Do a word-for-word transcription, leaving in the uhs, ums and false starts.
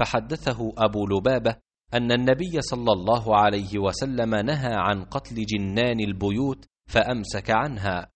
فحدثه أبو لبابة أن النبي صلى الله عليه وسلم نهى عن قتل جنان البيوت فأمسك عنها،